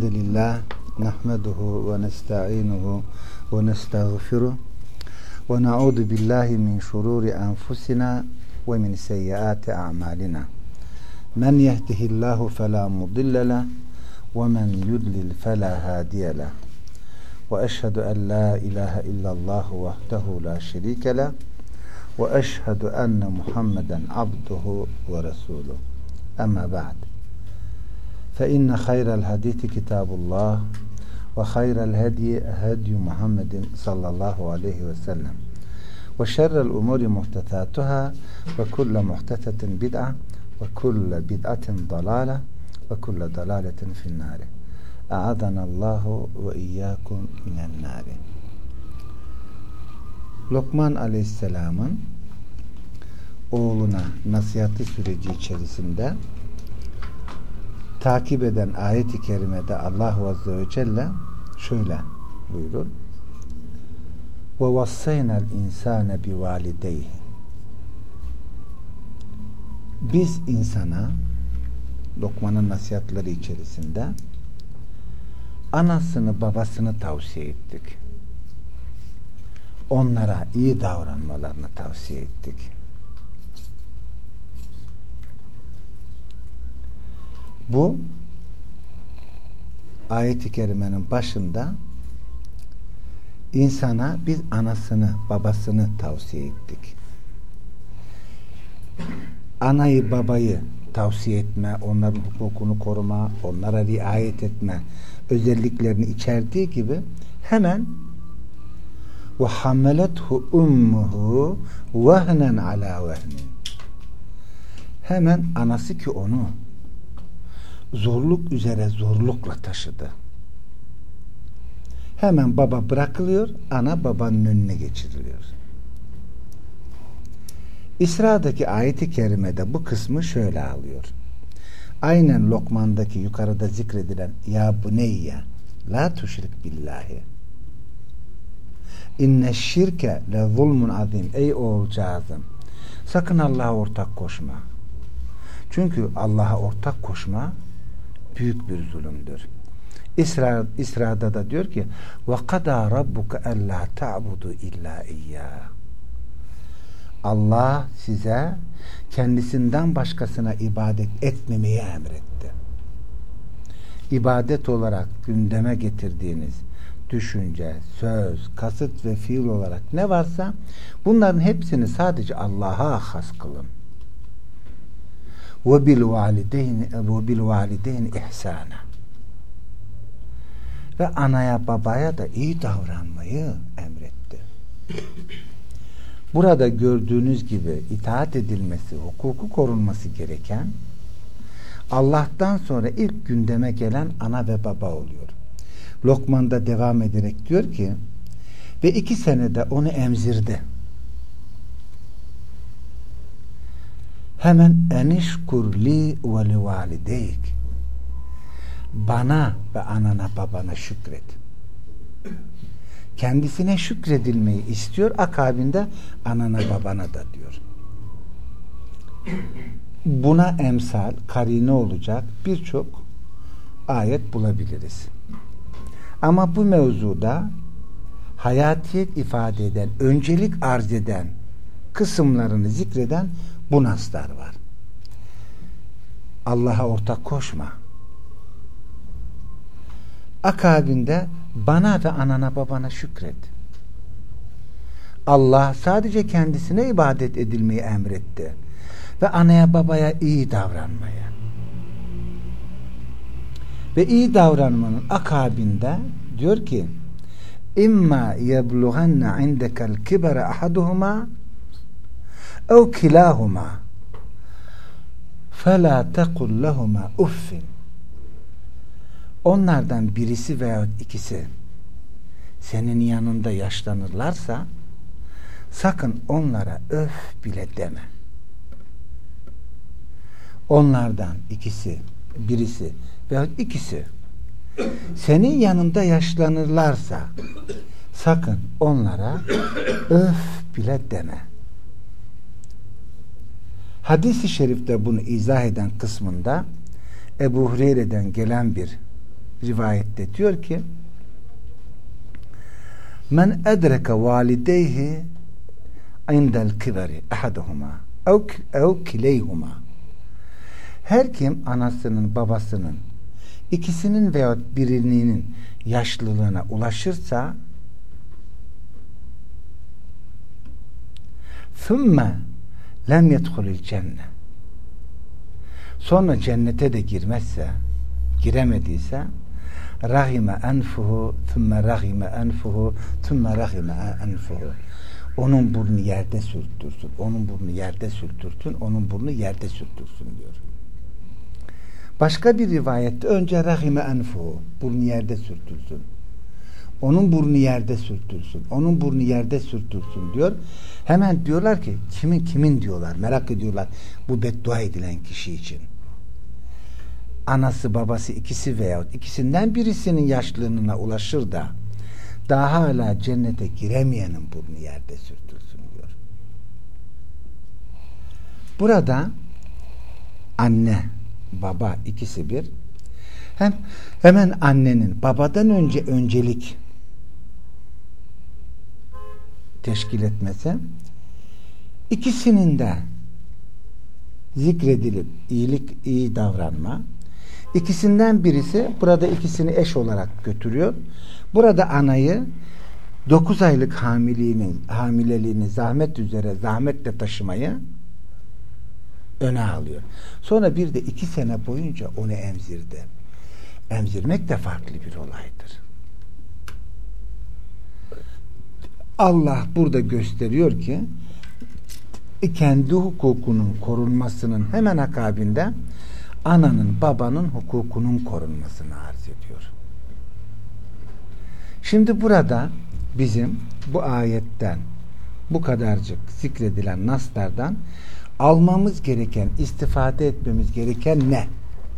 Elhamdülillah nahmeduhu ve nesta'inuhu ve nestağfiruh ve na'udu billahi min şururi enfusina ve min seyyiati a'malina. Men yehdihillahu fela mudille leh ve men yudlil fela hadiye leh. Ve eşhedü en la ilahe illallah vahdehu la şerike leh ve eşhedü enne Muhammeden abduhu ve resuluh. Amma ba'd. فإن خير الحديث كتاب الله وخير الهدي هدي محمد صلى الله عليه وسلم وشر الأمور محدثاتها وكل محدثة بدعة وكل بدعة ضلالة وكل ضلالة في النار أعاذنا الله وإياكم من النار. Lokman Aleyhisselam'ın oğluna nasihatı süreci içerisinde takip eden ayet-i kerimede Allah Azze ve Celle şöyle buyurur: ve vassaynal insane bivalideyhi. Biz insana Lokman'ın nasihatleri içerisinde anasını babasını tavsiye ettik. Onlara iyi davranmalarını tavsiye ettik. Bu ayet-i kerimenin başında insana biz anasını, babasını tavsiye ettik. Anayı, babayı tavsiye etme, onların hukukunu koruma, onlara riayet etme özelliklerini içerdiği gibi hemen ve hammelethu ummuhu vehnen ala vehnin. Hemen anası ki onu zorluk üzere zorlukla taşıdı. Hemen baba bırakılıyor, ana babanın önüne geçiriliyor. İsra'daki ayet-i kerimede bu kısmı şöyle alıyor. Aynen Lokman'daki yukarıda zikredilen ya buneyye la tuşrik billahi inne şirke le zulmun azim. Ey oğulcağızım, sakın Allah'a ortak koşma. Çünkü Allah'a ortak koşma büyük bir zulümdür. İsra'da da diyor ki ve kadâ rabbuke ellâ ta'budu illâ iyyâh. Allah size kendisinden başkasına ibadet etmemeyi emretti. İbadet olarak gündeme getirdiğiniz düşünce, söz, kasıt ve fiil olarak ne varsa bunların hepsini sadece Allah'a has kılın. Ve bil valideyni ihsana. Ve anaya babaya da iyi davranmayı emretti. Burada gördüğünüz gibi itaat edilmesi, hukuku korunması gereken Allah'tan sonra ilk gündeme gelen ana ve baba oluyor. Lokman'da devam ederek diyor ki ve 2 senede onu emzirdi. Hemen enişkur li ve li valideyk. Bana ve anana babana şükret. Kendisine şükredilmeyi istiyor, akabinde anana babana da diyor. Buna emsal, karine olacak birçok ayet bulabiliriz. Ama bu mevzuda hayatiyet ifade eden, öncelik arz eden kısımlarını zikreden bu naslar var. Allah'a ortak koşma. Akabinde bana ve anana babana şükret. Allah sadece kendisine ibadet edilmeyi emretti. Ve anaya babaya iyi davranmaya. Ve iyi davranmanın akabinde diyor ki İmma yeblughanna indekel kibara ahaduhuma ev kilahuma fela tekul lehuma uffin. Onlardan birisi veya ikisi senin yanında yaşlanırlarsa sakın onlara öf bile deme. Onlardan birisi veya ikisi senin yanında yaşlanırlarsa sakın onlara öf bile deme. Hadis-i şerifte bunu izah eden kısmında Ebu Hureyre'den gelen bir rivayette diyor ki men edreke valideyhi indel kibari ahaduhuma ev kileyhuma, her kim anasının babasının ikisinin veya birinin yaşlılığına ulaşırsa ثُمَّ lem yedhulil cennet, sonra cennete de giremediyse rahime enfuhu thumme rahime enfuhu thumme rahime enfuhu, onun burnu yerde sürtürsün, onun burnu yerde sürtürsün, onun burnu yerde sürtürsün diyor. Başka bir rivayette önce rahime enfuhu, burnu yerde sürtürsün, onun burnu yerde sürtürsün, onun burnu yerde sürtürsün diyor. Hemen diyorlar ki kimin diyorlar, merak ediyorlar bu beddua edilen kişi için. Anası babası ikisi veyahut ikisinden birisinin yaşlılığına ulaşır da daha hala cennete giremeyenin burnu yerde sürtürsün diyor. Burada anne baba ikisi bir, hemen annenin babadan önce öncelik teşkil etmesi, ikisinin de zikredilip iyi davranma, ikisinden birisi burada ikisini eş olarak götürüyor. Burada anayı 9 aylık hamileliğini zahmetle taşımayı öne alıyor. Sonra bir de 2 sene boyunca onu emzirdi. Emzirmek de farklı bir olaydır. Allah burada gösteriyor ki kendi hukukunun korunmasının hemen akabinde ananın babanın hukukunun korunmasını arz ediyor. Şimdi burada bizim bu ayetten bu kadarcık zikredilen naslardan almamız gereken, istifade etmemiz gereken ne?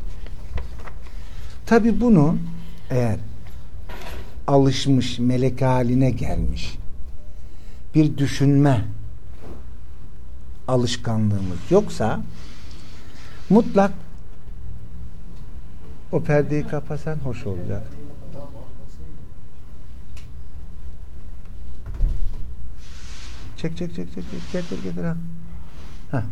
Tabi bunu eğer alışmış, melek haline gelmiş bir düşünme alışkanlığımız yoksa mutlak o perdeyi kapasan hoş olacak. Çek. Getir ha.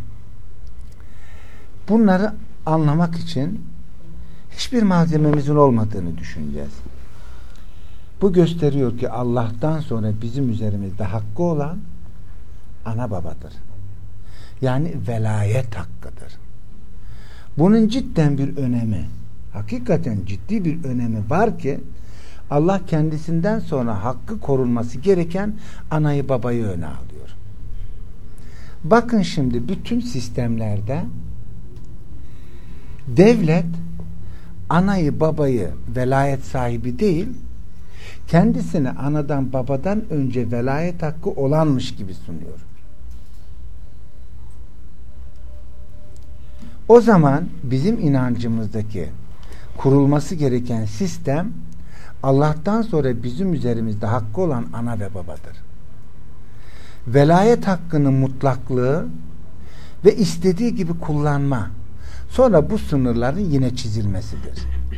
Bunları anlamak için hiçbir malzememizin olmadığını düşüneceğiz. Bu gösteriyor ki Allah'tan sonra bizim üzerimizde hakkı olan ana babadır. Yani velayet hakkıdır. Bunun cidden bir önemi, hakikaten ciddi bir önemi var ki Allah kendisinden sonra hakkı korunması gereken anayı babayı öne alıyor. Bakın şimdi bütün sistemlerde devlet anayı babayı velayet sahibi değil, kendisini anadan babadan önce velayet hakkı olanmış gibi sunuyor. O zaman bizim inancımızdaki kurulması gereken sistem Allah'tan sonra bizim üzerimizde hakkı olan ana ve babadır. Velayet hakkının mutlaklığı ve istediği gibi kullanma, sonra bu sınırların yine çizilmesidir.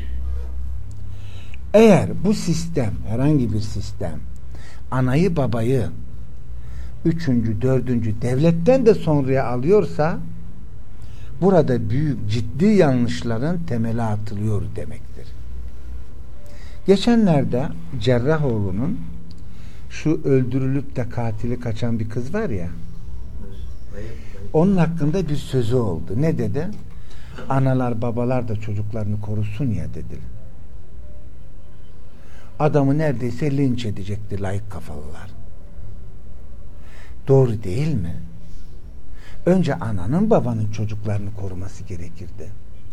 Eğer bu sistem, herhangi bir sistem anayı babayı 3. 4. devletten de sonraya alıyorsa burada büyük ciddi yanlışların temeli atılıyor demektir. Geçenlerde Cerrahoğlu'nun şu öldürülüp de katili kaçan bir kız var ya, onun hakkında bir sözü oldu. Ne dedi? Analar babalar da çocuklarını korusun ya dedi. Adamı neredeyse linç edecekti layık kafalılar. Doğru değil mi? Önce ananın babanın çocuklarını koruması gerekirdi.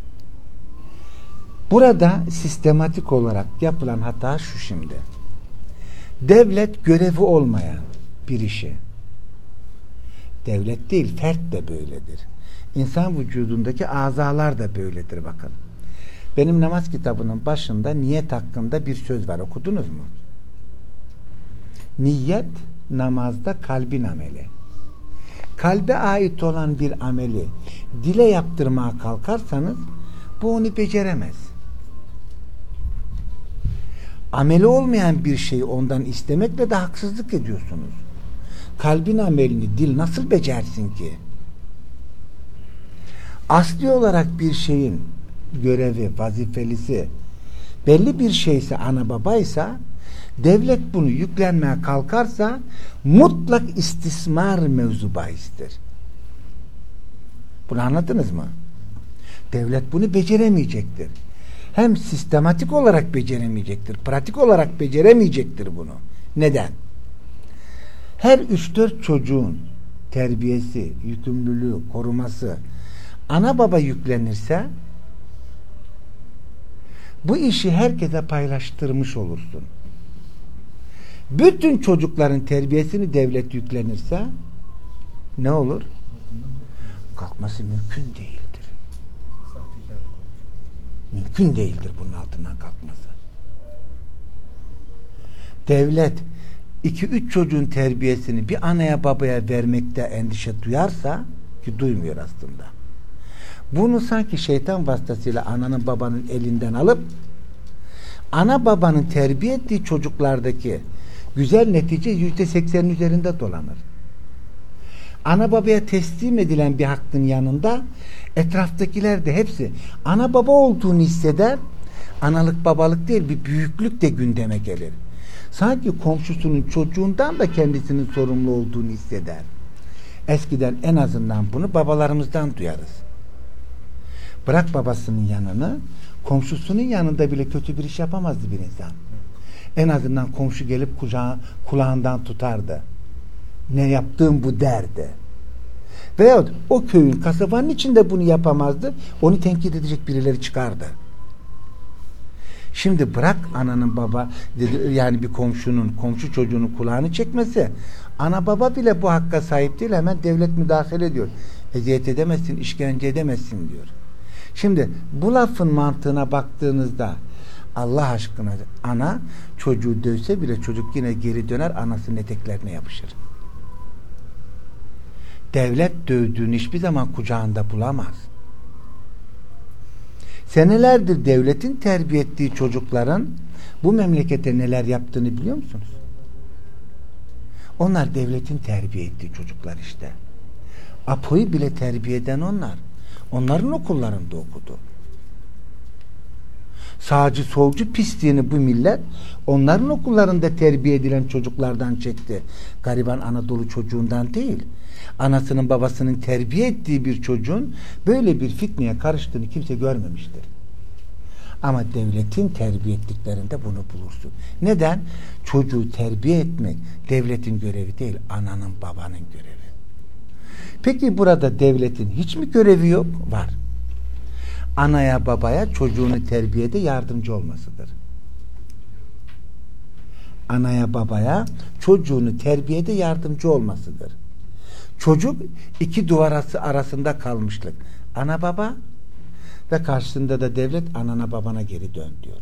Burada sistematik olarak yapılan hata şu şimdi. Devlet görevi olmayan bir işi, devlet değil fert de böyledir. İnsan vücudundaki azalar da böyledir bakın. Benim namaz kitabının başında niyet hakkında bir söz var, okudunuz mu? Niyet namazda kalbin ameli. Kalbe ait olan bir ameli dile yaptırmaya kalkarsanız bu onu beceremez. Ameli olmayan bir şeyi ondan istemekle de haksızlık ediyorsunuz. Kalbin amelini dil nasıl becersin ki? Asli olarak bir şeyin görevi, vazifelisi belli bir şeyse, ana babaysa, devlet bunu yüklenmeye kalkarsa mutlak istismar mevzu bahistir. Bunu anladınız mı? Devlet bunu beceremeyecektir. Hem sistematik olarak beceremeyecektir, pratik olarak beceremeyecektir bunu. Neden? Her 3-4 çocuğun terbiyesi, yükümlülüğü, koruması ana baba yüklenirse bu işi herkese paylaştırmış olursun. Bütün çocukların terbiyesini devlet yüklenirse ne olur? Kalkması mümkün değildir. Mümkün değildir bunun altından kalkması. Devlet 2-3 çocuğun terbiyesini bir anaya babaya vermekte endişe duyarsa, ki duymuyor aslında, bunu sanki şeytan vasıtasıyla ananın babanın elinden alıp ana babanın terbiye ettiği çocuklardaki güzel netice %80'in üzerinde dolanır. Ana babaya teslim edilen bir hakkın yanında etraftakiler de hepsi ana baba olduğunu hisseder. Analık babalık değil, bir büyüklük de gündeme gelir. Sanki komşusunun çocuğundan da kendisinin sorumlu olduğunu hisseder. Eskiden en azından bunu babalarımızdan duyarız. Bırak babasının yanını, komşusunun yanında bile kötü bir iş yapamazdı bir insan. En azından komşu gelip kulağından tutardı. Ne yaptığım bu derdi. Veyahut o köyün, kasabanın içinde bunu yapamazdı. Onu tenkit edecek birileri çıkardı. Şimdi bırak ananın baba, yani bir komşu çocuğunun kulağını çekmesi, ana baba bile bu hakka sahip değil, hemen devlet müdahale ediyor. Eziyet edemezsin, işkence edemezsin diyor. Şimdi bu lafın mantığına baktığınızda Allah aşkına ana çocuğu dövse bile çocuk yine geri döner, anasının eteklerine yapışır. Devlet dövdüğünü hiçbir zaman kucağında bulamaz. Senelerdir devletin terbiye ettiği çocukların bu memlekete neler yaptığını biliyor musunuz? Onlar devletin terbiye ettiği çocuklar işte. Apo'yu bile terbiye eden onlar. Onların okullarında okudu. Sağcı solcu pisliğini bu millet onların okullarında terbiye edilen çocuklardan çekti. Gariban Anadolu çocuğundan değil. Anasının babasının terbiye ettiği bir çocuğun böyle bir fitneye karıştığını kimse görmemiştir. Ama devletin terbiye ettiklerinde bunu bulursun. Neden? Çocuğu terbiye etmek devletin görevi değil, ananın babanın görevi. Peki burada devletin hiç mi görevi yok? Var. Anaya babaya çocuğunu terbiyede yardımcı olmasıdır. Anaya babaya çocuğunu terbiyede yardımcı olmasıdır. Çocuk iki duvar arasında kalmışlık. Ana baba ve karşısında da devlet, anana babana geri dön diyor.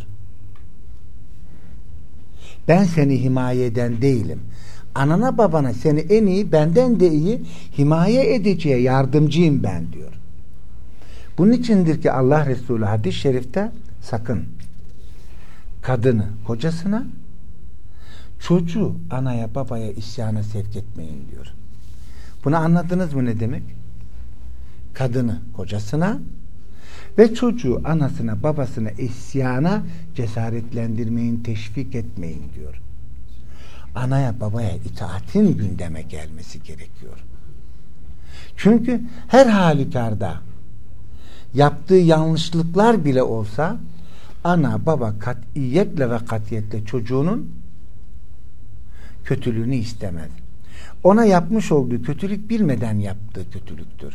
Ben seni himaye eden değilim. Anana babana seni en iyi, benden de iyi himaye edeceğe yardımcıyım ben diyor. Bunun içindir ki Allah Resulü hadis-i şerifte sakın kadını kocasına, çocuğu anaya babaya isyana sevk etmeyin diyor. Bunu anladınız mı ne demek? Kadını kocasına ve çocuğu anasına babasına isyana cesaretlendirmeyin, teşvik etmeyin diyor. Anaya babaya itaatin gündeme gelmesi gerekiyor. Çünkü her halükarda yaptığı yanlışlıklar bile olsa ana baba katiyetle ve katiyetle çocuğunun kötülüğünü istemez. Ona yapmış olduğu kötülük bilmeden yaptığı kötülüktür.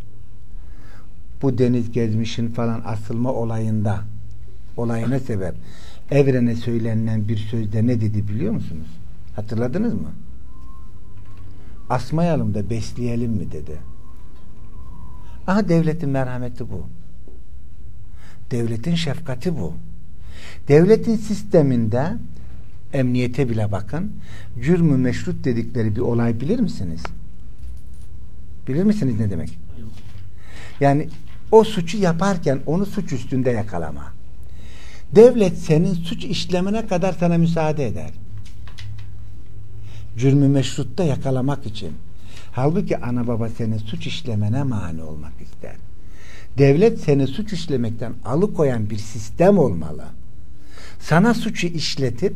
Bu Deniz Gezmiş'in falan asılma olayına sebep evrene söylenilen bir sözde ne dedi biliyor musunuz? Hatırladınız mı? Asmayalım da besleyelim mi dedi. Aha, devletin merhameti bu. Devletin şefkati bu. Devletin sisteminde emniyete bile bakın. Cürmü meşrut dedikleri bir olay bilir misiniz? Bilir misiniz ne demek? Yani o suçu yaparken onu suç üstünde yakalama. Devlet senin suç işlemene kadar sana müsaade eder. Cürmü meşrutta yakalamak için. Halbuki ana baba senin suç işlemene mani olmak ister. Devlet seni suç işlemekten alıkoyan bir sistem olmalı. Sana suçu işletip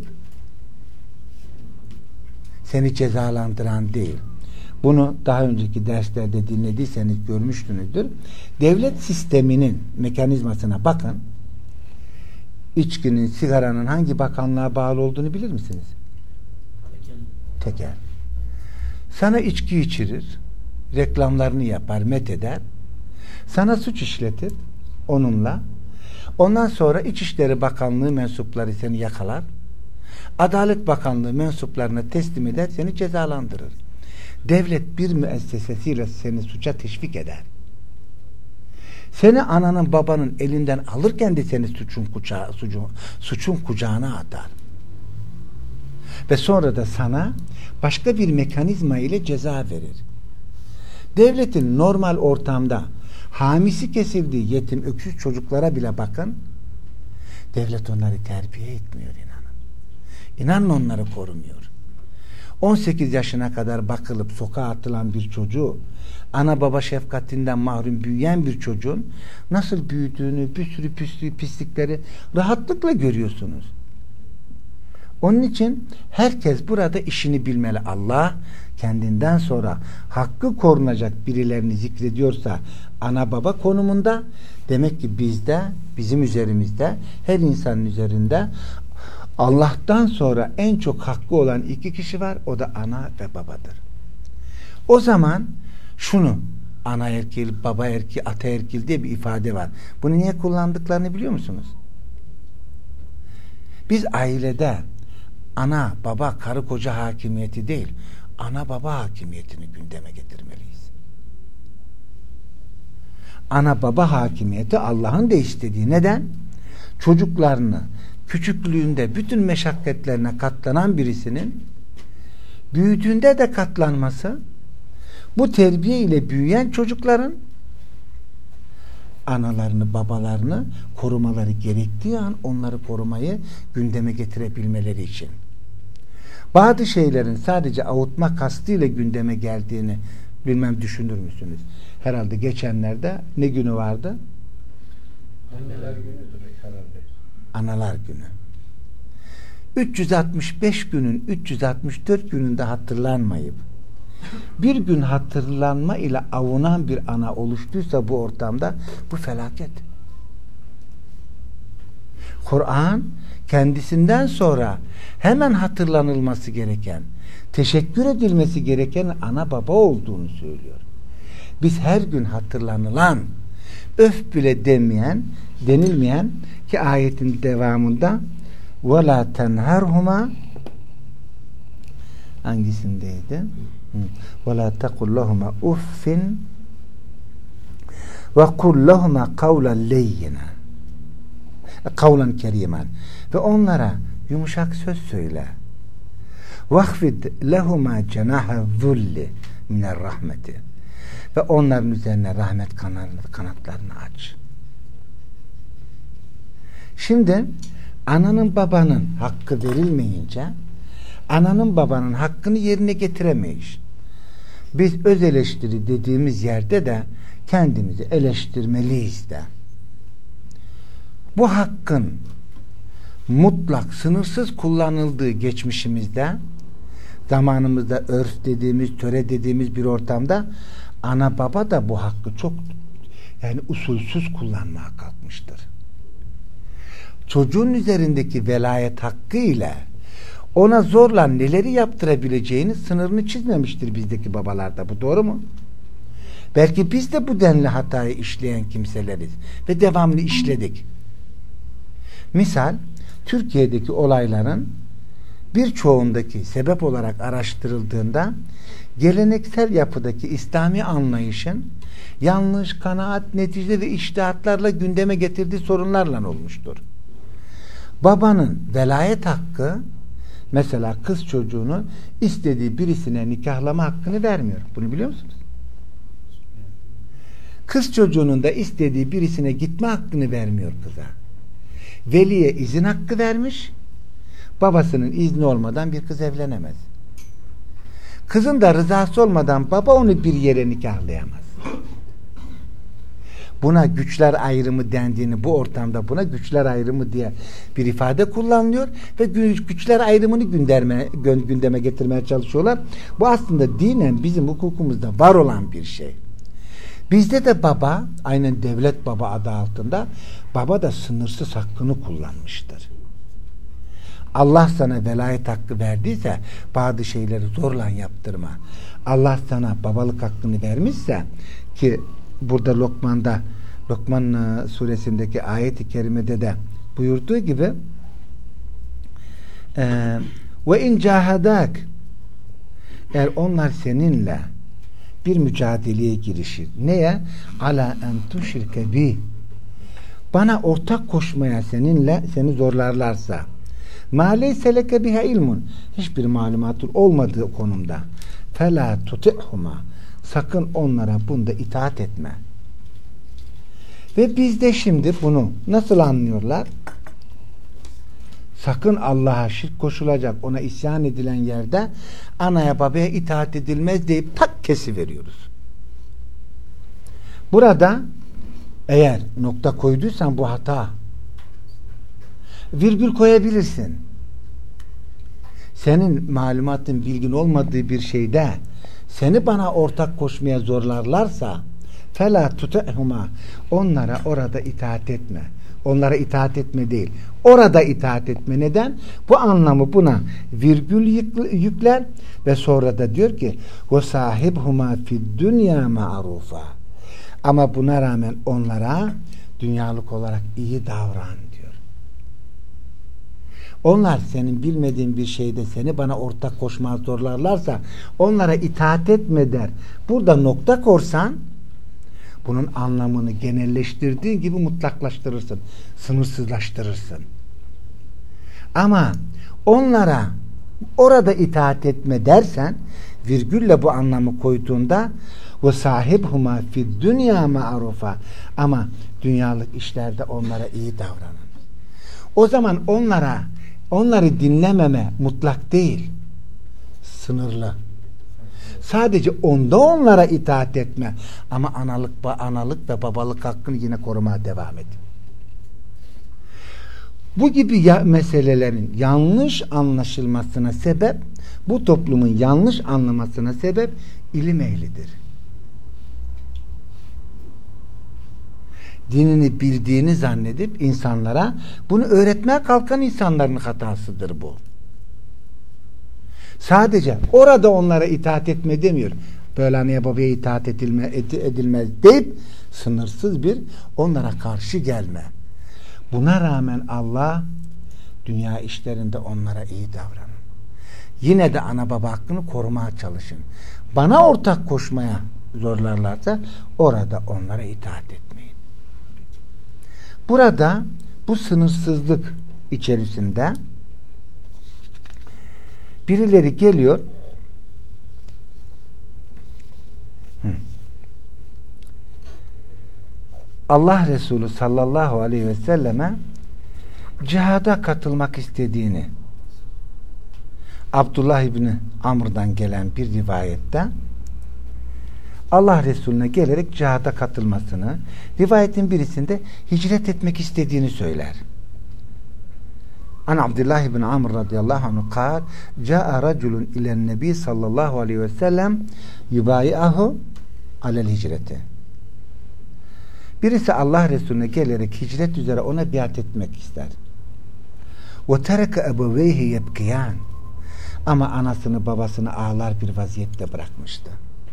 seni cezalandıran değil. Bunu daha önceki derslerde dinlediyseniz görmüşsünüzdür. Devlet sisteminin mekanizmasına bakın. İçkinin, sigaranın hangi bakanlığa bağlı olduğunu bilir misiniz? Tekel. Sana içki içirir, reklamlarını yapar, metheder. Sana suç işletir onunla. Ondan sonra İçişleri Bakanlığı mensupları seni yakalar. Adalet Bakanlığı mensuplarına teslim eder, seni cezalandırır. Devlet bir müessesesiyle seni suça teşvik eder. Seni ananın babanın elinden alırken de seni suçun kucağına atar. Ve sonra da sana başka bir mekanizma ile ceza verir. Devletin normal ortamda hamisi kesildiği yetim öksüz çocuklara bile bakın. Devlet onları terbiye etmiyor, inanın. İnanın onları korumuyor. 18 yaşına kadar bakılıp sokağa atılan bir çocuğu, ana baba şefkatinden mahrum büyüyen bir çocuğun nasıl büyüdüğünü, bir sürü pislikleri rahatlıkla görüyorsunuz. Onun için herkes burada işini bilmeli. Allah kendinden sonra hakkı korunacak birilerini zikrediyorsa ana baba konumunda, demek ki bizde, bizim üzerimizde, her insanın üzerinde Allah'tan sonra en çok hakkı olan iki kişi var. O da ana ve babadır. O zaman şunu, ana erkil, baba erkil, ata erkil diye bir ifade var. Bunu niye kullandıklarını biliyor musunuz? Biz ailede ana, baba, karı koca hakimiyeti değil, ana baba hakimiyetini gündeme getirmeliyiz. Ana baba hakimiyeti Allah'ın da istediği. Neden? Çocuklarını küçüklüğünde bütün meşakkatlerine katlanan birisinin büyüdüğünde de katlanması, bu terbiye ile büyüyen çocukların analarını, babalarını korumaları gerektiği an onları korumayı gündeme getirebilmeleri için. Bazı şeylerin sadece avutma kastıyla gündeme geldiğini bilmem düşünür müsünüz? Herhalde geçenlerde ne günü vardı? Anneler günüdür herhalde. Analar günü. 365 günün 364 gününde hatırlanmayıp bir gün hatırlanma ile avunan bir ana oluştuysa bu ortamda, bu felaket. Kur'an kendisinden sonra hemen hatırlanılması gereken, teşekkür edilmesi gereken ana baba olduğunu söylüyor. Biz her gün hatırlanılan, öf bile denilmeyen ki ayetin devamında وَلَا تَنْهَرْهُمَا hangisindeydi? وَلَا تَقُلْ لَهُمَا اُفٍّ وَقُلْ لَهُمَا قَوْلًا لَيِّنًا قَوْلًا كَرِيمًا ve onlara yumuşak söz söyle. وَخْفِدْ لَهُمَا جَنَاحَ الذُّلِّ مِنَ الرَّحْمَةِ ve onların üzerine rahmet kanatlarını aç. Şimdi ananın babanın hakkı verilmeyince ananın babanın hakkını yerine getiremeyiz. Biz öz eleştiri dediğimiz yerde de kendimizi eleştirmeliyiz de. Bu hakkın mutlak, sınırsız kullanıldığı geçmişimizde, zamanımızda örf dediğimiz, töre dediğimiz bir ortamda ana baba da bu hakkı çok usulsüz kullanmaya kalkmıştır. Çocuğun üzerindeki velayet hakkı ile ona zorla neleri yaptırabileceğini sınırını çizmemiştir bizdeki babalarda. Bu doğru mu? Belki biz de bu denli hatayı işleyen kimseleriz ve devamlı işledik. Misal, Türkiye'deki olayların birçoğundaki sebep olarak araştırıldığında geleneksel yapıdaki İslami anlayışın yanlış, kanaat, netice ve içtihatlarla gündeme getirdiği sorunlarla olmuştur. Babanın velayet hakkı, mesela kız çocuğunu istediği birisine nikahlama hakkını vermiyor. Bunu biliyor musunuz? Kız çocuğunun da istediği birisine gitme hakkını vermiyor kıza. Veliye izin hakkı vermiş. Babasının izni olmadan bir kız evlenemez. Kızın da rızası olmadan baba onu bir yere nikahlayamaz. Buna güçler ayrımı dendiğini, bu ortamda buna güçler ayrımı diye bir ifade kullanılıyor ve güçler ayrımını gündeme getirmeye çalışıyorlar. Bu aslında dinen bizim hukukumuzda var olan bir şey. Bizde de baba, aynen devlet baba adı altında, baba da sınırsız hakkını kullanmıştır. Allah sana velayet hakkı verdiyse bazı şeyleri zorla yaptırma. Allah sana babalık hakkını vermişse, ki burada Lokman suresindeki ayet-i kerimede de buyurduğu gibi ve in cahadak, eğer onlar seninle bir mücadeleye girişir. Neye? Ala en tuşrike bi, bana ortak koşmaya seni zorlarlarsa, ma leyse leke biha ilmun, hiçbir malumatın olmadığı konumda, fela tuti'huma, sakın onlara bunda itaat etme. Ve biz de şimdi bunu nasıl anlıyorlar? Sakın Allah'a şirk koşulacak, ona isyan edilen yerde anaya babaya itaat edilmez deyip tak kesiveriyoruz. Burada eğer nokta koyduysan bu hata. Virgül koyabilirsin. Senin malumatın, bilgin olmadığı bir şeyde seni bana ortak koşmaya zorlarlarsa fela tutehuma, onlara orada itaat etme. Onlara itaat etme değil. Orada itaat etme. Neden? Bu anlamı buna virgül yükler ve sonra da diyor ki ve sahibhuma fid dünya ma'rufa. Ama buna rağmen onlara dünyalık olarak iyi davran diyor. Onlar senin bilmediğin bir şeyde seni bana ortak koşmaya zorlarlarsa onlara itaat etme der. Burada nokta korsan bunun anlamını genelleştirdiğin gibi mutlaklaştırırsın. Sınırsızlaştırırsın. Ama onlara orada itaat etme dersen, virgülle bu anlamı koyduğunda ve sahibhuma fid dünya ma'rufa, ama dünyalık işlerde onlara iyi davranın. O zaman onları dinlememe mutlak değil, sınırlı. Sadece onda onlara itaat etme, ama analık ve babalık hakkını yine korumaya devam et. Bu gibi meselelerin yanlış anlaşılmasına sebep, bu toplumun yanlış anlamasına sebep ilim ehlidir. Dinini bildiğini zannedip insanlara bunu öğretmeye kalkan insanların hatasıdır bu. Sadece orada onlara itaat etme demiyor. Böyle anneye babaya itaat edilmez deyip sınırsız bir onlara karşı gelme. Buna rağmen Allah dünya işlerinde onlara iyi davranın. Yine de ana baba hakkını korumaya çalışın. Bana ortak koşmaya zorlarlarsa orada onlara itaat etmeyin. Burada bu sınırsızlık içerisinde birileri geliyor, Allah Resulü sallallahu aleyhi ve selleme cihada katılmak istediğini, Abdullah İbni Amr'dan gelen bir rivayette Allah Resulüne gelerek cihada katılmasını, rivayetin birisinde hicret etmek istediğini söyler. An Abdullah ibn Amr radıyallahu anh kâl câ'a raculun ilen nebi sallallahu aleyhi ve sellem yubayi'ahu alel hicreti. Birisi Allah Resulüne gelerek hicret üzere ona biat etmek ister. Ve tereke ebeveyhi yebkiyan, ama anasını babasını ağlar bir vaziyette bırakmıştı.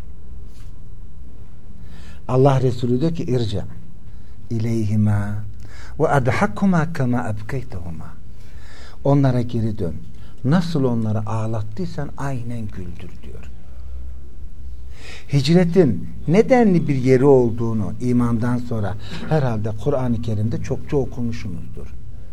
Allah Resulü diyor ki irca ileyhima ve adhakkuma kema ebkeytehuma, onlara geri dön. Nasıl onları ağlattıysan aynen güldür diyor. Hicretin nedenli bir yeri olduğunu imandan sonra herhalde Kur'an-ı Kerim'de çokça okumuşsunuzdur.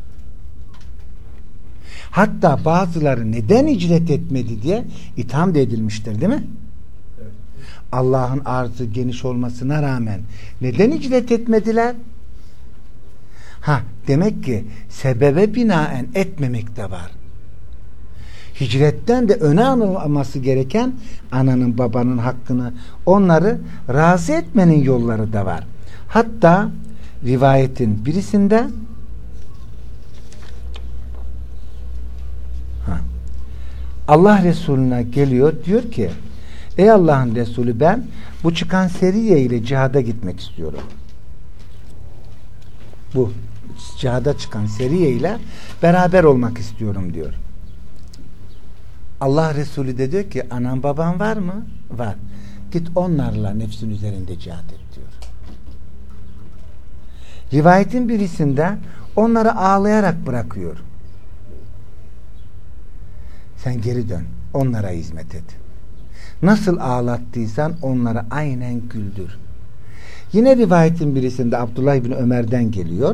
Hatta bazıları neden hicret etmedi diye itham da edilmiştir, değil mi? Evet. Allah'ın arzı geniş olmasına rağmen neden hicret etmediler? Demek ki sebebe binaen etmemek de var. Hicretten de öne alınması gereken ananın babanın hakkını, onları razı etmenin yolları da var. Hatta rivayetin birisinde Allah Resulüne geliyor, diyor ki ey Allah'ın Resulü, ben bu çıkan seriye ile cihada gitmek istiyorum. Bu cihada çıkan seriye ile beraber olmak istiyorum diyor. Allah Resulü de diyor ki anan baban var mı? Var. Git onlarla nefsin üzerinde cihad et diyor. Rivayetin birisinde onları ağlayarak bırakıyor. Sen geri dön. Onlara hizmet et. Nasıl ağlattıysan onlara aynen güldür. Yine rivayetin birisinde Abdullah İbni Ömer'den geliyor.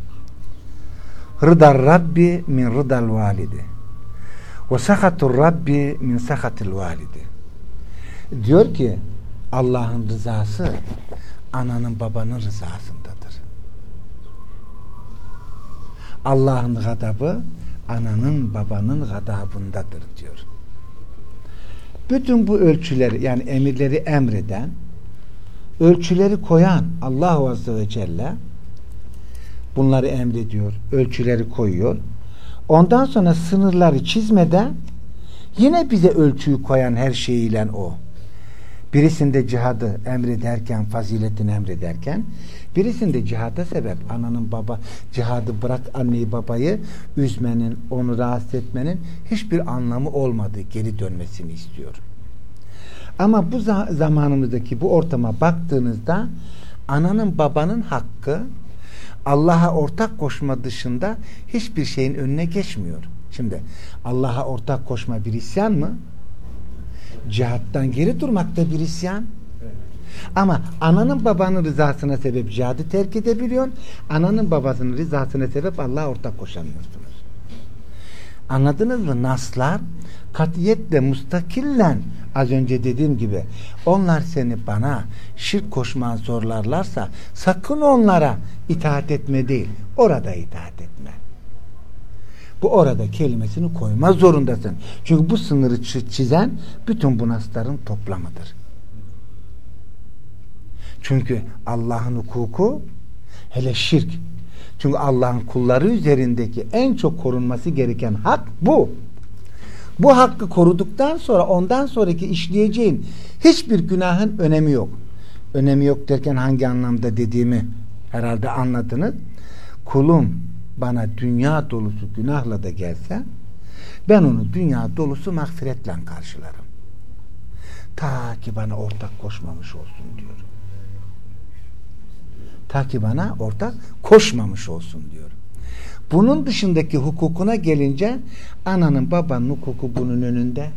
Rıdar Rabbi min rıdal validi ve sakatur Rabbi min sakatil validi. Diyor ki Allah'ın rızası ananın babanın rızasındadır. Allah'ın gadabı ananın babanın gadabındadır diyor. Bütün bu ölçüleri, yani emirleri emreden, ölçüleri koyan Allah Azze ve Celle bunları emrediyor, ölçüleri koyuyor. Ondan sonra sınırları çizmeden yine bize ölçüyü koyan her şeyiyle o. Birisinde cihadı emrederken, faziletini emrederken, birisinde cihada sebep ananın baba, cihadı bırak anneyi babayı üzmenin, onu rahatsız etmenin hiçbir anlamı olmadığı, geri dönmesini istiyor. Ama bu zamanımızdaki bu ortama baktığınızda ananın babanın hakkı Allah'a ortak koşma dışında hiçbir şeyin önüne geçmiyor. Şimdi Allah'a ortak koşma bir isyan mı? Cihattan geri durmak da bir isyan. Ama ananın babanın rızasına sebep cihadı terk edebiliyorsun. Ananın babasının rızasına sebep Allah'a ortak koşamıyorsunuz. Anladınız mı? Naslar katiyetle, mustakillen, az önce dediğim gibi, onlar seni bana şirk koşmaya zorlarlarsa sakın onlara itaat etme değil, orada itaat etme. Bu orada kelimesini koyma zorundasın. Çünkü bu sınırı çizen bütün bu nasların toplamıdır. Çünkü Allah'ın hukuku, hele şirk, çünkü Allah'ın kulları üzerindeki en çok korunması gereken hak bu. Bu hakkı koruduktan sonra ondan sonraki işleyeceğin hiçbir günahın önemi yok. Önemi yok derken hangi anlamda dediğimi herhalde anladınız. Kulum bana dünya dolusu günahla da gelse ben onu dünya dolusu mağfiretle karşılarım. Ta ki bana ortak koşmamış olsun diyor. Ta ki bana ortak koşmamış olsun diyor. Bunun dışındaki hukukuna gelince ananın babanın hukuku bunun önünde.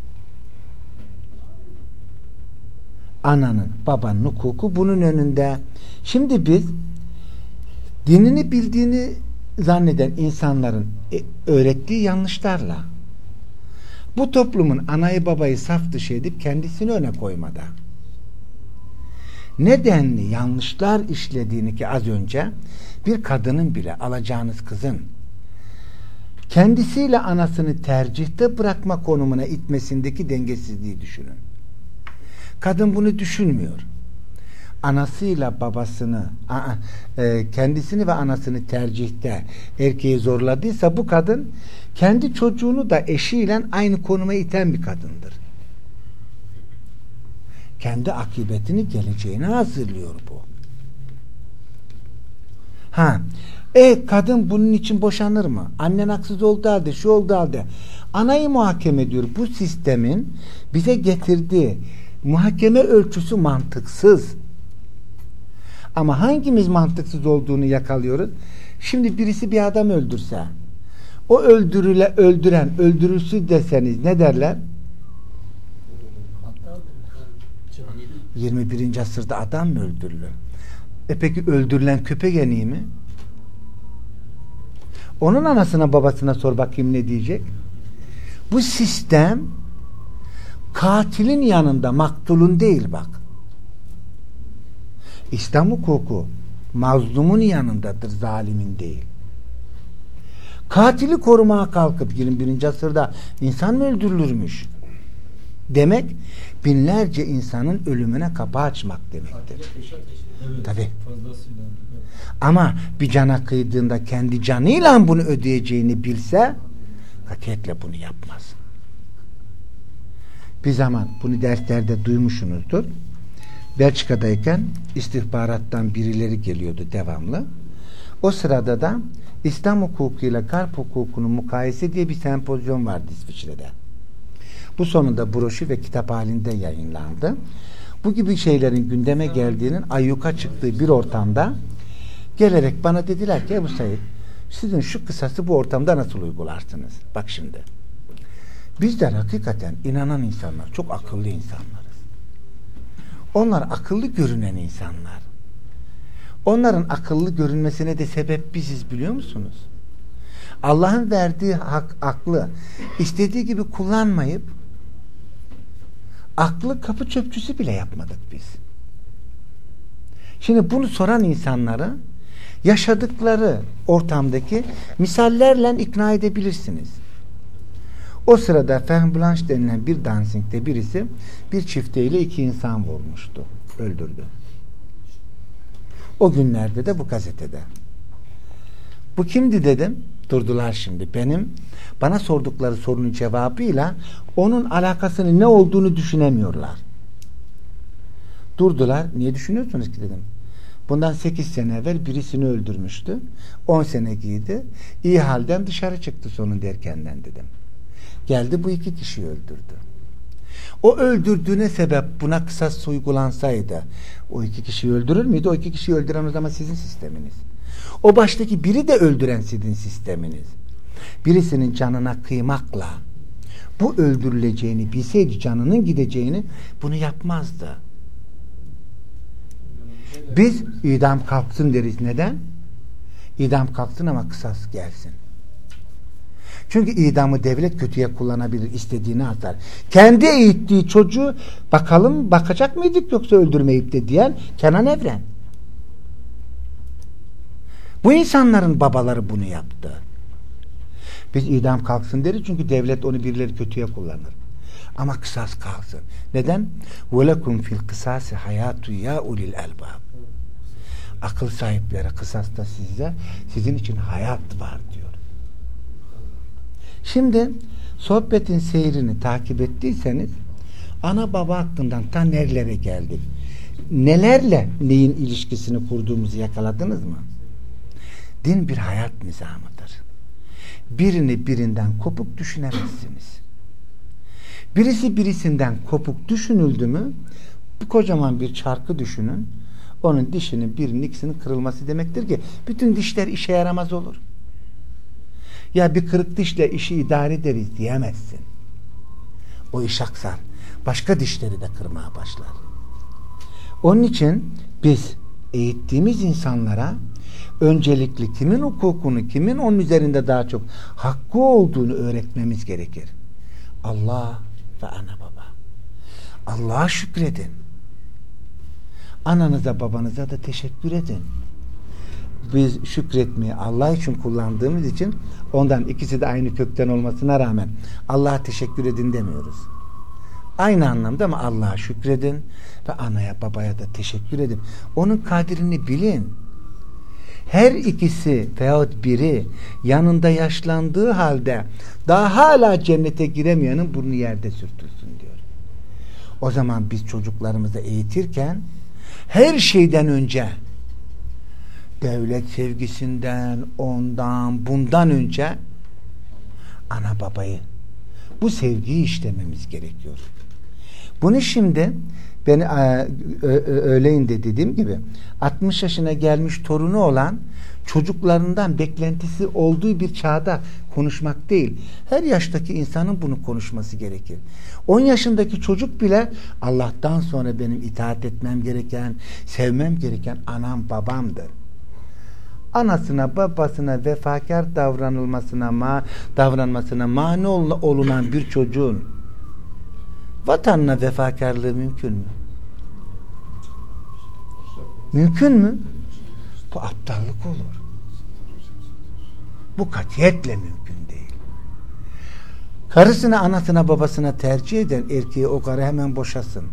Ananın babanın hukuku bunun önünde. Şimdi biz dinini bildiğini zanneden insanların öğrettiği yanlışlarla bu toplumun anayı babayı saf dışı edip kendisini öne koymada nedenli yanlışlar işlediğini ki az önce bir kadının bile alacağınız kızın kendisiyle anasını tercihte bırakma konumuna itmesindeki dengesizliği düşünün. Kadın bunu düşünmüyor. Anasıyla babasını, kendisini ve anasını tercihte erkeği zorladıysa bu kadın kendi çocuğunu da eşiyle aynı konuma iten bir kadındır. Kendi akıbetini, geleceğine hazırlıyor bu. Kadın bunun için boşanır mı? Annen haksız olduğu halde, şu olduğu halde anayı muhakeme ediyor. Bu sistemin bize getirdiği muhakeme ölçüsü mantıksız. Ama hangimiz mantıksız olduğunu yakalıyoruz? Şimdi birisi bir adam öldürse, o öldüren öldürülsün deseniz ne derler? 21. asırda adam mı öldürülür? Peki öldürülen köpek yeniği mi? Onun anasına babasına sor bakayım ne diyecek? Bu sistem katilin yanında maktulun değil bak. İslam hukuku mazlumun yanındadır, zalimin değil. Katili korumaya kalkıp 21. asırda insan mı öldürülürmüş? Demek binlerce insanın ölümüne kapı açmak demektir. Evet, tabii. Fazlasıyla. Ama bir cana kıydığında kendi canıyla bunu ödeyeceğini bilse katiyetle bunu yapmaz. Bir zaman bunu derslerde duymuşsunuzdur. Belçika'dayken istihbarattan birileri geliyordu devamlı. O sırada da İslam hukukuyla Garp hukukunun mukayese diye bir sempozyon vardı İsviçre'de. Bu sonunda broşür ve kitap halinde yayınlandı. Bu gibi şeylerin gündeme geldiğinin ayyuka çıktığı bir ortamda gelerek bana dediler ki Ebu Said, sizin şu kısası bu ortamda nasıl uygularsınız? Bak şimdi. Bizler hakikaten inanan insanlar, çok akıllı insanlarız. Onlar akıllı görünen insanlar. Onların akıllı görünmesine de sebep biziz, biliyor musunuz? Allah'ın verdiği aklı istediği gibi kullanmayıp aklı kapı çöpçüsü bile yapmadık biz. Şimdi bunu soran insanları yaşadıkları ortamdaki misallerle ikna edebilirsiniz. O sırada Femme Blanche denilen bir dansingde birisi bir çifteyle 2 insan vurmuştu, öldürdü. O günlerde de bu gazetede. Bu kimdi dedim. Durdular şimdi. Bana sordukları sorunun cevabıyla onun alakasının ne olduğunu düşünemiyorlar. Durdular. Niye düşünüyorsunuz ki dedim. Bundan 8 sene evvel birisini öldürmüştü. 10 sene giydi. İyi halden dışarı çıktı sonun derkenden dedim. Geldi bu 2 kişiyi öldürdü. O öldürdüğüne sebep buna kısas uygulansaydı o 2 kişiyi öldürür müydü? O 2 kişiyi öldüren o zaman sizin sisteminiz. O baştaki biri de öldüren sizin sisteminiz. Birisinin canına kıymakla bu öldürüleceğini bilseydi, canının gideceğini, bunu yapmazdı. Biz idam kalksın deriz. Neden? İdam kalksın ama kısas gelsin. Çünkü idamı devlet kötüye kullanabilir, istediğini atar. Kendi eğittiği çocuğu bakalım bakacak mıydık yoksa öldürmeyip de diyen Kenan Evren. Bu insanların babaları bunu yaptı. Biz idam kalksın deriz çünkü devlet onu birileri kötüye kullanır. Ama kısas kalsın. Neden? وَلَكُمْ فِي الْقِسَاسِ حَيَاتُ يَا اُلِي الْاَلْبَابِ. Akıl sahipleri kısasta sizin için hayat var diyor. Şimdi sohbetin seyrini takip ettiyseniz ana baba hakkından ta nerelere geldik? Nelerle neyin ilişkisini kurduğumuzu yakaladınız mı? Din bir hayat nizamıdır. Birini birinden kopuk düşünemezsiniz. Birisi birisinden kopuk düşünüldü mü, kocaman bir çarkı düşünün, onun dişinin birinin ikisinin kırılması demektir ki bütün dişler işe yaramaz olur. Ya bir kırık dişle işi idare ederiz diyemezsin. O iş aksar. Başka dişleri de kırmaya başlar. Onun için biz eğittiğimiz insanlara öncelikli kimin hukukunu, kimin onun üzerinde daha çok hakkı olduğunu öğretmemiz gerekir. Allah ve ana baba. Allah'a şükredin. Ananıza babanıza da teşekkür edin. Biz şükretmeyi Allah için kullandığımız için ondan ikisi de aynı kökten olmasına rağmen Allah'a teşekkür edin demiyoruz. Aynı anlamda ama Allah'a şükredin ve anaya babaya da teşekkür edin. Onun kadirini bilin. Her ikisi veyahut biri yanında yaşlandığı halde daha hala cennete giremeyenin burnu yerde sürtülsün diyor. O zaman biz çocuklarımızı eğitirken her şeyden önce devlet sevgisinden, ondan, bundan önce ana babayı, bu sevgiyi işlememiz gerekiyor. Bunu şimdi ben öğleyin de dediğim gibi 60 yaşına gelmiş torunu olan çocuklarından beklentisi olduğu bir çağda konuşmak değil. Her yaştaki insanın bunu konuşması gerekir. 10 yaşındaki çocuk bile Allah'tan sonra benim itaat etmem gereken, sevmem gereken anam babamdır. Anasına babasına vefakar davranmasına mani olunan bir çocuğun vatanına vefakarlığı mümkün mü? Mümkün mü? Bu aptallık olur. Bu katiyetle mümkün değil. Karısına, anasına, babasına tercih eden erkeği o karı hemen boşasın.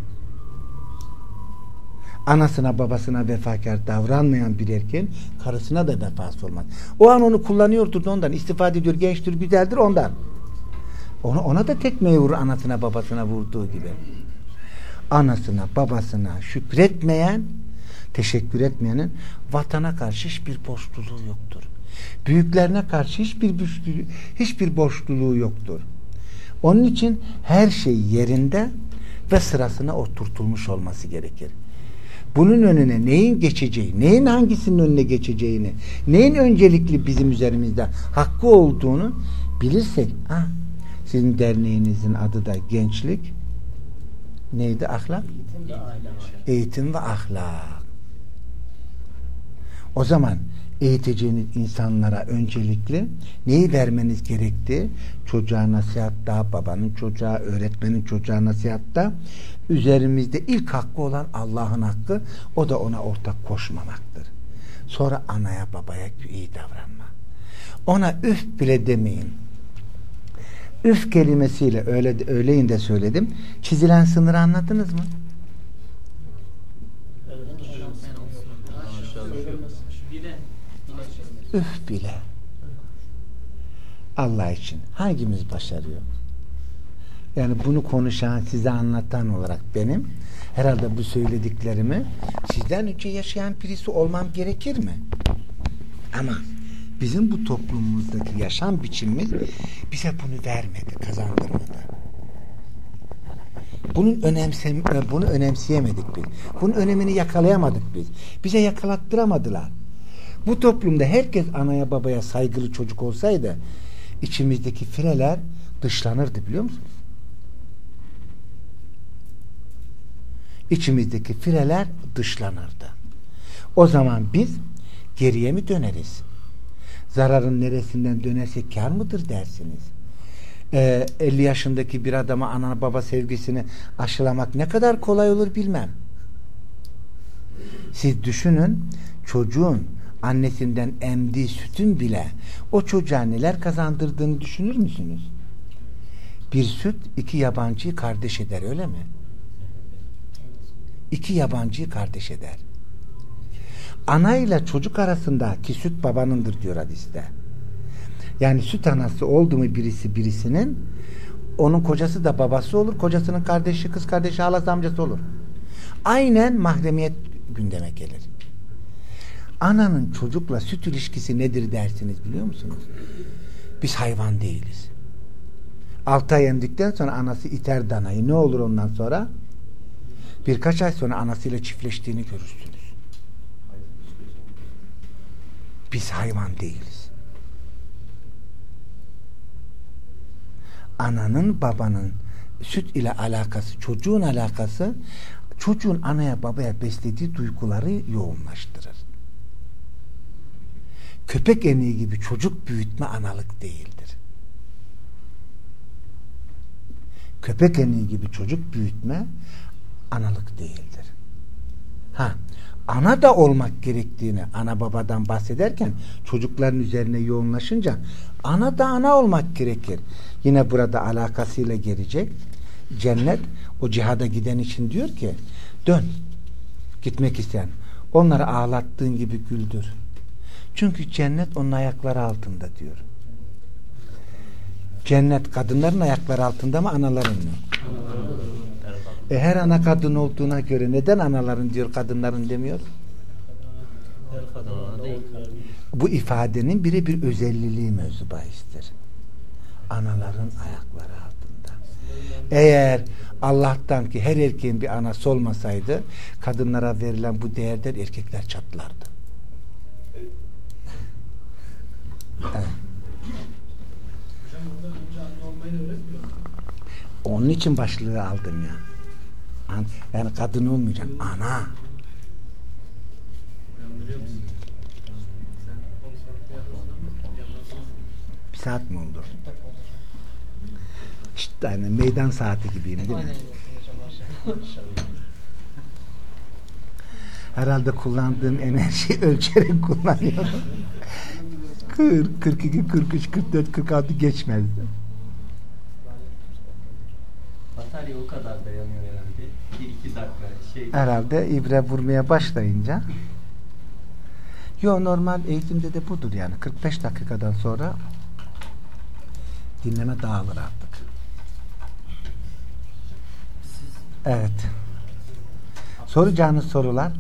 Anasına, babasına vefakar davranmayan bir erkeğin karısına da vefası olmaz. O an onu kullanıyordur da ondan, istifade ediyor, gençtir, güzeldir ondan. Ona da tekmeyi vurur anasına, babasına vurduğu gibi. Anasına, babasına şükretmeyen, teşekkür etmeyenin vatana karşı hiçbir borçluluğu yoktur. Büyüklerine karşı hiçbir borçluluğu yoktur. Onun için her şey yerinde ve sırasına oturtulmuş olması gerekir. Bunun önüne neyin geçeceği, neyin hangisinin önüne geçeceğini, neyin öncelikli bizim üzerimizde hakkı olduğunu bilirsek, sizin derneğinizin adı da gençlik neydi? Ahlak? Eğitim ve ahlak. O zaman eğiteceğiniz insanlara öncelikli neyi vermeniz gerektiği, çocuğa nasihatta, babanın çocuğa, öğretmenin çocuğa nasihatta, üzerimizde ilk hakkı olan Allah'ın hakkı, o da ona ortak koşmamaktır. Sonra anaya babaya iyi davranma. Ona üf bile demeyin. Üf kelimesiyle öğleyin de söyledim. Çizilen sınırı anladınız mı? Üf bile. Allah için hangimiz başarıyor? Yani bunu konuşan, size anlatan olarak benim herhalde bu söylediklerimi sizden önce yaşayan birisi olmam gerekir mi? Ama bizim bu toplumumuzdaki yaşam biçimimiz bize bunu vermedi, kazandırmadı. Bunu önemseyemedik biz. Bunun önemini yakalayamadık biz. Bize yakalattıramadılar. Bu toplumda herkes anaya babaya saygılı çocuk olsaydı içimizdeki fireler dışlanırdı, biliyor musunuz? İçimizdeki fireler dışlanırdı. O zaman biz geriye mi döneriz? Zararın neresinden dönersek kâr mıdır dersiniz? 50 yaşındaki bir adama ana baba sevgisini aşılamak ne kadar kolay olur bilmem. Siz düşünün, çocuğun annesinden emdiği sütün bile o çocuğa neler kazandırdığını düşünür müsünüz? Bir süt iki yabancıyı kardeş eder, öyle mi? İki yabancıyı kardeş eder. Ana ile çocuk arasındaki süt babanındır diyor hadiste. Yani süt anası oldu mu birisi birisinin, onun kocası da babası olur, kocasının kardeşi, kız kardeşi, halası, amcası olur. Aynen mahremiyet gündeme gelir. Ananın çocukla süt ilişkisi nedir dersiniz biliyor musunuz? Biz hayvan değiliz. 6 ay emdikten sonra anası iter danayı. Ne olur ondan sonra? Birkaç ay sonra anasıyla çiftleştiğini görürsünüz. Biz hayvan değiliz. Ananın babanın süt ile alakası, çocuğun alakası, çocuğun anaya babaya beslediği duyguları yoğunlaştırır. Köpek emeği gibi çocuk büyütme analık değildir. Köpek emeği gibi çocuk büyütme analık değildir. Ana da olmak gerektiğini ana babadan bahsederken çocukların üzerine yoğunlaşınca ana da ana olmak gerekir. Yine burada alakasıyla gelecek. Cennet o cihada giden için diyor ki dön, gitmek isteyen onları ağlattığın gibi güldür. Çünkü cennet onun ayakları altında diyor. Cennet kadınların ayakları altında mı, anaların mı? Her ana kadın olduğuna göre neden anaların diyor, kadınların demiyor? Bu ifadenin birebir özelliği mevzu bahistir. Anaların ayakları altında. Eğer Allah'tan ki her erkeğin bir anası olmasaydı kadınlara verilen bu değerden erkekler çatlardı. Evet. Onun için başlığı aldım ya. Yani kadın olmayacak, ana. Bir saat mi oldu? İşte yani meydan saati gibiyim değil mi? Herhalde kullandığım enerjiyi ölçerek kullanıyorum. 40, 42, 43, 44, 46 geçmezdi. Batarya o kadar dayanıyor herhalde. 1-2 dakika Herhalde ibre vurmaya başlayınca. Normal eğitimde de budur yani. 45 dakikadan sonra dinleme dağılır artık. Evet. Soracağınız sorular.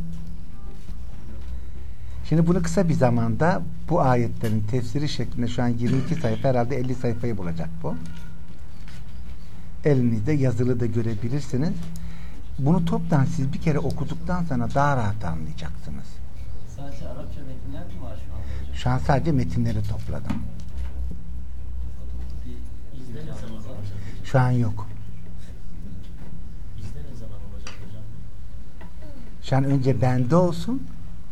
Şimdi bunu kısa bir zamanda bu ayetlerin tefsiri şeklinde şu an 22 sayfa, herhalde 50 sayfayı bulacak bu. Elinizde yazılı da görebilirsiniz. Bunu toptan siz bir kere okuduktan sonra daha rahat anlayacaksınız. Sadece Arapça metinler mi var şu anda hocam? Şu an sadece metinleri topladım. Bizde ne zaman olacak? Şu an yok. Bizde ne zaman olacak hocam? Şu an önce bende olsun.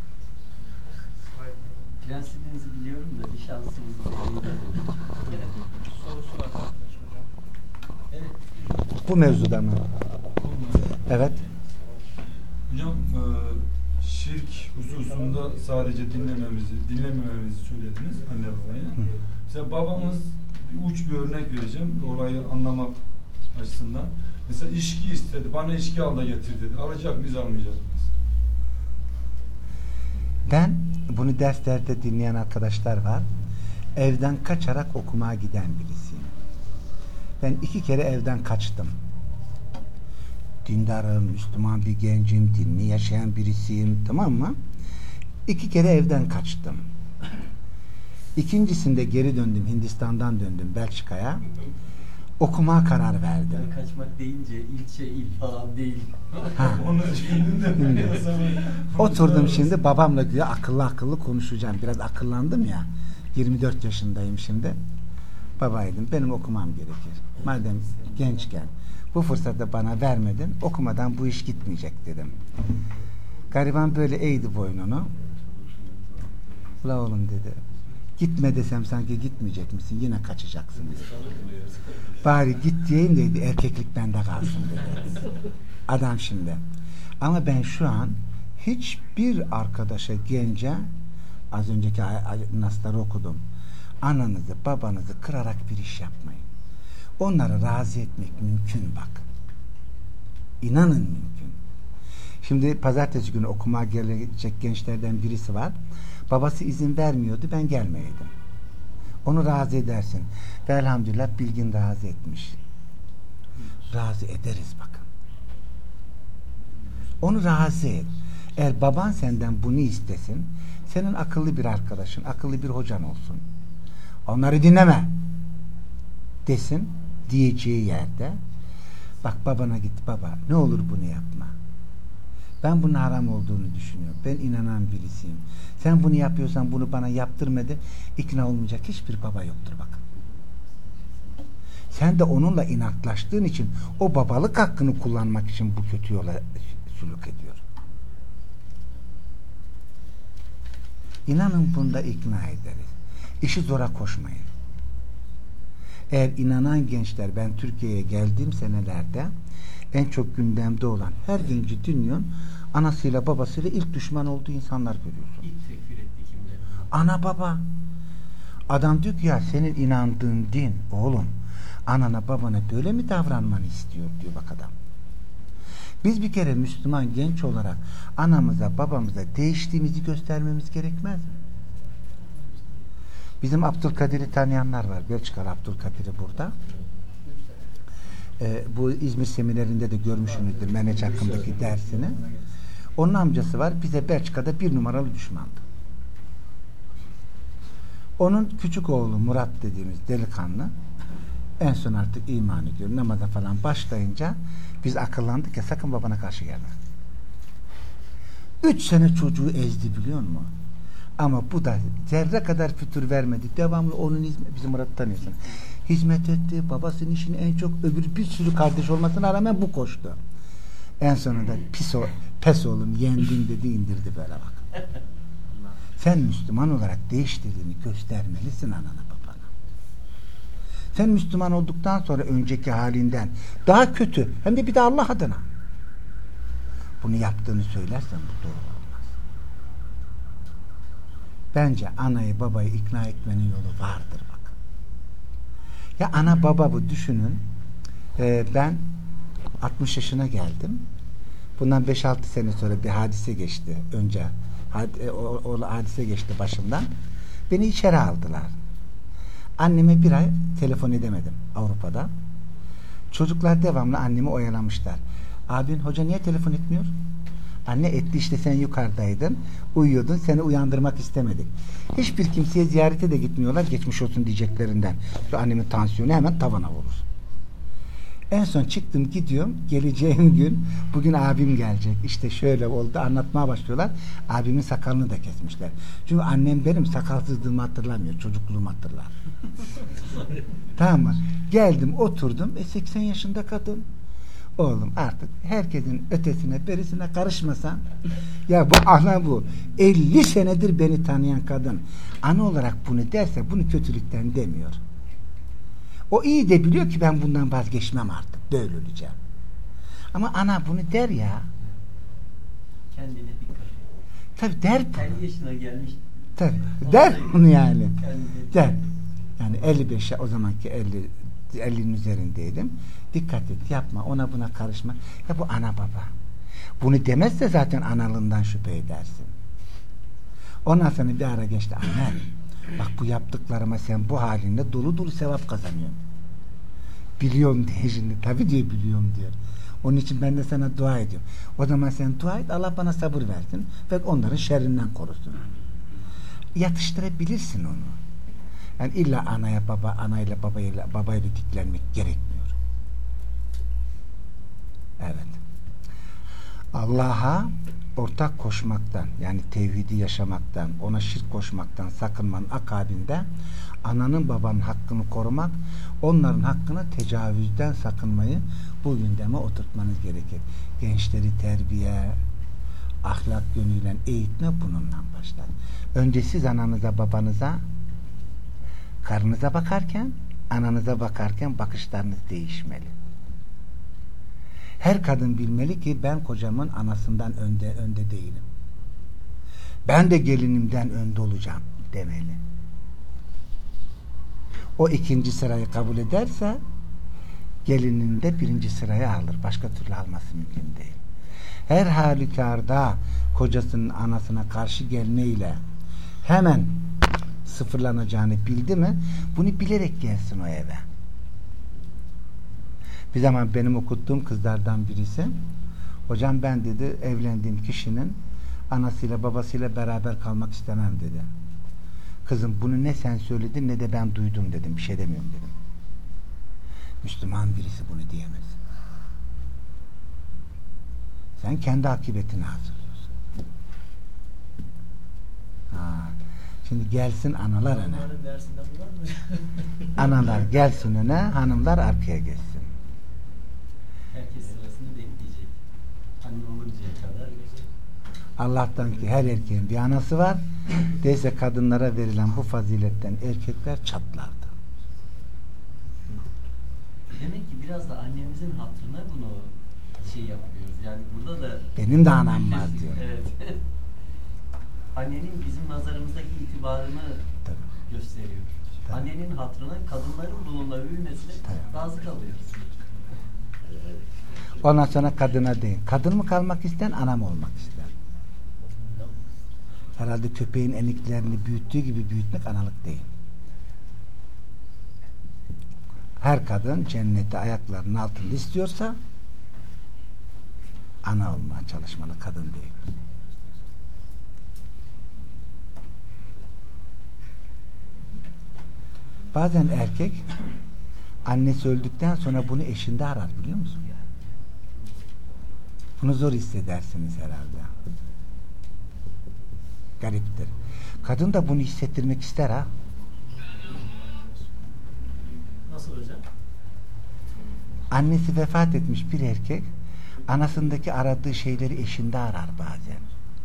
Prensibinizi biliyorum da bir şansımızı sorusu var arkadaş hocam. Evet. Bu mevzuda mı? Evet. Hocam şirk hususunda sadece dinlemememizi söylediniz anne babayı. Mesela babamız uç bir örnek vereceğim olayı anlamak açısından. Mesela içki istedi. Bana içki al da getir dedi. Alacak mıyız, almayacak mıyız? Ben bunu derslerde dinleyen arkadaşlar var. Evden kaçarak okumaya giden birisiyim. Ben 2 kere evden kaçtım. Dindarım, Müslüman bir gencim, dinli yaşayan birisiyim, tamam mı? 2 kere evden kaçtım. İkincisinde geri döndüm, Hindistan'dan döndüm Belçika'ya. Okumaya karar verdim. Kaçmak deyince il falan değil. Onu düşündüm de. Oturdum şimdi babamla diye akıllı konuşacağım. Biraz akıllandım ya. 24 yaşındayım şimdi. Babaydım, benim okumam gerekir. Madem gençken bu fırsatı bana vermedin, okumadan bu iş gitmeyecek dedim. Gariban böyle eğdi boynunu. La oğlum dedi. Gitme desem sanki gitmeyecek misin? Yine kaçacaksın dedi. Bari git diyeyim de erkeklik bende kalsın dedi. Adam şimdi. Ama ben şu an hiçbir arkadaşa, gence, az önceki nasları okudum. Ananızı, babanızı kırarak bir iş yapmayın. Onları razı etmek mümkün bak. İnanın mümkün. Şimdi pazartesi günü okumaya gelecek gençlerden birisi var. Babası izin vermiyordu, ben gelmeyeydim. Onu razı edersin. Ve elhamdülillah Bilgin razı etmiş. Razı ederiz bakın. Onu razı et. Eğer baban senden bunu istesin, senin akıllı bir arkadaşın, akıllı bir hocan olsun. Onları dinleme desin, diyeceği yerde bak babana git, baba ne olur bunu yapma. Ben bunun haram olduğunu düşünüyorum. Ben inanan birisiyim. Sen bunu yapıyorsan bunu bana yaptırmadı. İkna olmayacak hiçbir baba yoktur bakın. Sen de onunla inatlaştığın için o babalık hakkını kullanmak için bu kötü yola sülük ediyor. İnanın bunda ikna ederiz. İşi zora koşmayın. Eğer inanan gençler, ben Türkiye'ye geldiğim senelerde en çok gündemde olan her genci dinliyorsun, anasıyla babasıyla ilk düşman olduğu insanlar görüyorsun. İlk tekfir etti kimleri? Ana baba. Adam diyor ki ya senin inandığın din oğlum anana babana böyle mi davranmanı istiyor diyor bak adam. Biz bir kere Müslüman genç olarak anamıza babamıza değiştiğimizi göstermemiz gerekmez mi? Bizim Abdülkadir'i tanıyanlar var. Belçikalı Abdülkadir'i burada. Bu İzmir seminerinde de görmüşsünüzdür meneç hakkındaki dersini. Onun amcası var. Bize Belçika'da 1 numaralı düşmandı. Onun küçük oğlu Murat dediğimiz delikanlı en son artık iman ediyor. Namaza falan başlayınca biz akıllandık ya sakın babana karşı gelme. 3 sene çocuğu ezdi biliyor musun? Ama bu da zerre kadar fütür vermedi. Devamlı onun bizim Murat'ı tanıyorsun. Hizmet etti. Babasının işini en çok öbür bir sürü kardeş olmasına rağmen bu koştu. En sonunda pes oğlum yendin dedi indirdi böyle bak. Sen Müslüman olarak değiştirdiğini göstermelisin anana babana. Sen Müslüman olduktan sonra önceki halinden daha kötü hem de bir de Allah adına bunu yaptığını söylersen bu doğru olmaz. Bence anayı babayı ikna etmenin yolu vardır bak. Ya ana baba bu düşünün. Ben 60 yaşına geldim. Bundan 5-6 sene sonra bir hadise geçti. Önce o hadise geçti başımdan. Beni içeri aldılar. Anneme bir ay telefon edemedim Avrupa'da. Çocuklar devamlı annemi oyalamışlar. Abin hoca niye telefon etmiyor? Anne etti işte, sen yukarıdaydın, uyuyordun, seni uyandırmak istemedik. Hiçbir kimseye ziyarete de gitmiyorlar, geçmiş olsun diyeceklerinden. Şu annemin tansiyonu hemen tavana vurur. En son çıktım gidiyorum, geleceğim gün bugün abim gelecek, işte şöyle oldu, anlatmaya başlıyorlar. Abimin sakalını da kesmişler. Çünkü annem benim sakalsızlığımı hatırlamıyor, çocukluğumu hatırlar. Tamam mı? Geldim oturdum, 80 yaşında kadın. Oğlum artık herkesin ötesine berisine karışmasan, ya bu ana bu 50 senedir beni tanıyan kadın ana olarak bunu derse bunu kötülükten demiyor. O iyi de biliyor ki ben bundan vazgeçmem artık, böyle öleceğim. Ama ana bunu der ya. Kendine dikkat et. Tabii der. 50 yaşına gelmiş. Tabii der bunu yani. Der. Yani 55 o zamanki 50'nin üzerindeydim. Dikkat et, yapma, ona buna karışma. Ya bu ana baba. Bunu demezse zaten analığından şüphe edersin. Ondan sonra bir ara geçti. Anne, bak bu yaptıklarıma sen bu halinde dolu dolu sevap kazanıyorsun. Biliyorum diye şimdi. Tabii diyor biliyorum diyor. Onun için ben de sana dua ediyorum. O zaman sen dua et, Allah bana sabır versin ve onların şerrinden korusun. Yatıştırabilirsin onu. Yani illa anayla babayla diklenmek gerekmiyor. Evet. Allah'a ortak koşmaktan, yani tevhidi yaşamaktan, ona şirk koşmaktan sakınmanın akabinde ananın babanın hakkını korumak, onların hakkını tecavüzden sakınmayı bu gündeme oturtmanız gerekir. Gençleri terbiye, ahlak yönüyle eğitme bununla başlar. Önce siz ananıza, babanıza, karınıza bakarken, ananıza bakarken bakışlarınız değişmeli. Her kadın bilmeli ki ben kocamın anasından önde değilim. Ben de gelinimden önde olacağım demeli. O ikinci sırayı kabul ederse gelinin de birinci sırayı alır. Başka türlü alması mümkün değil. Her halükarda kocasının anasına karşı gelmeyle hemen sıfırlanacağını bildi mi, bunu bilerek gelsin o eve. Bir zaman benim okuttuğum kızlardan birisi, hocam ben dedi evlendiğim kişinin anasıyla babasıyla beraber kalmak istemem dedi. Kızım bunu ne sen söyledin ne de ben duydum dedim. Bir şey demiyorum dedim. Müslüman birisi bunu diyemez. Sen kendi akıbetini hazırlıyorsun. Şimdi gelsin analar öne. Analar gelsin öne, hanımlar arkaya geçsin. Herkes sırasını bekleyecek. Anne oluncaya kadar. Allah'tan ki her erkeğin bir anası var. Değilse kadınlara verilen bu faziletten erkekler çatlardı. Demek ki biraz da annemizin hatırına bunu yapıyoruz. Yani burada da benim de anam var diyor. Evet. Annenin bizim nazarımızdaki itibarını gösteriyor. Tabii. Annenin hatırına kadınların bununla övülmesine razı kalıyoruz. Ondan sonra kadına değil. Kadın mı kalmak ister, ana mı olmak ister? Herhalde köpeğin eniklerini büyüttüğü gibi büyütmek analık değil. Her kadın cenneti ayaklarının altında istiyorsa ana olmaya çalışmalı, kadın değil. Bazen erkek annesi öldükten sonra bunu eşinde arar, biliyor musun? Bunu zor hissedersiniz herhalde. Gariptir. Kadın da bunu hissettirmek ister ha. Nasıl hocam? Annesi vefat etmiş bir erkek anasındaki aradığı şeyleri eşinde arar bazen.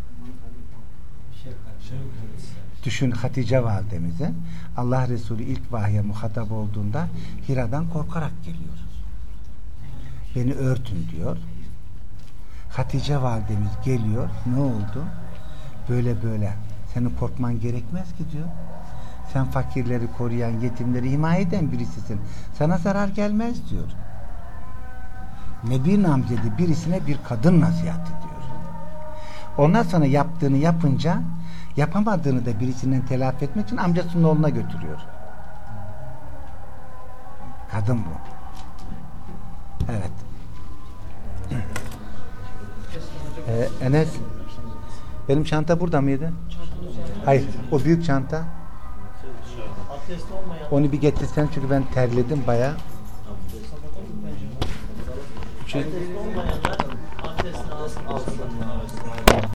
Düşün Hatice validemize, Allah Resulü ilk vahye muhatap olduğunda Hira'dan korkarak geliyor. Beni örtün diyor. Hatice validemiz geliyor. Ne oldu? Böyle böyle. Senin korkman gerekmez ki diyor. Sen fakirleri koruyan, yetimleri himaye eden birisisin. Sana zarar gelmez diyor. Nebi namzedi birisine bir kadın nasihat ediyor. Ondan sonra yaptığını yapınca yapamadığını da birisinden telafi etmek için amcasının oğluna götürüyor. Kadın bu. Evet. Enes, benim çanta burada mıydı? Hayır, o büyük çanta. Onu bir getirsen çünkü ben terledim bayağı. Abdest olmayanlar abdest alsın.